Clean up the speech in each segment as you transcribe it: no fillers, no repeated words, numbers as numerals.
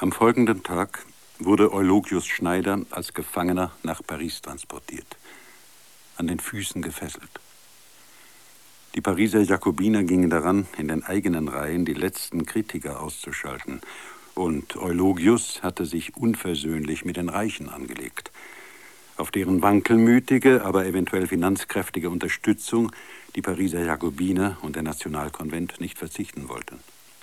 Am folgenden Tag wurde Eulogius Schneider als Gefangener nach Paris transportiert, an den Füßen gefesselt. Die Pariser Jakobiner gingen daran, in den eigenen Reihen die letzten Kritiker auszuschalten, und Eulogius hatte sich unversöhnlich mit den Reichen angelegt, auf deren wankelmütige, aber eventuell finanzkräftige Unterstützung die Pariser Jakobiner und der Nationalkonvent nicht verzichten wollten.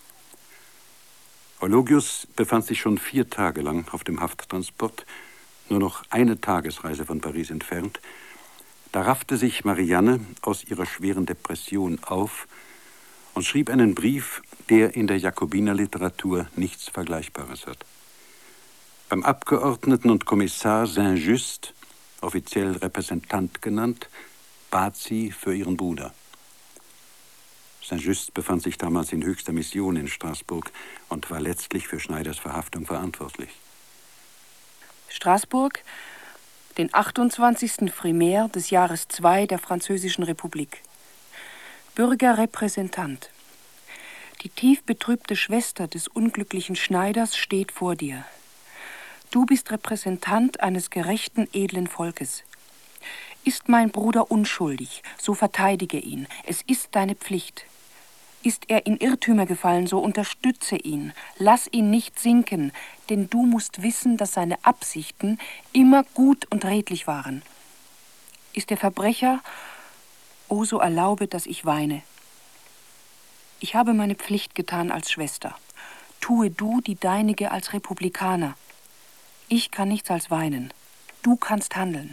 Eulogius befand sich schon 4 Tage lang auf dem Hafttransport, nur noch eine Tagesreise von Paris entfernt. Da raffte sich Marianne aus ihrer schweren Depression auf und schrieb einen Brief, der in der Jakobinerliteratur nichts Vergleichbares hat. Beim Abgeordneten und Kommissar Saint-Just, offiziell Repräsentant genannt, bat sie für ihren Bruder. Saint-Just befand sich damals in höchster Mission in Straßburg und war letztlich für Schneiders Verhaftung verantwortlich. Straßburg, den 28. Frimaire des Jahres 2 der Französischen Republik. Bürgerrepräsentant. Die tief betrübte Schwester des unglücklichen Schneiders steht vor dir. Du bist Repräsentant eines gerechten, edlen Volkes. Ist mein Bruder unschuldig, so verteidige ihn. Es ist deine Pflicht. Ist er in Irrtümer gefallen, so unterstütze ihn. Lass ihn nicht sinken, denn du musst wissen, dass seine Absichten immer gut und redlich waren. Ist er Verbrecher, o so erlaube, dass ich weine. Ich habe meine Pflicht getan als Schwester. Tue du die deinige als Republikaner. Ich kann nichts als weinen. Du kannst handeln.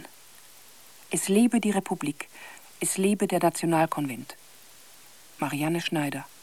Es lebe die Republik. Es lebe der Nationalkonvent. Marianne Schneider.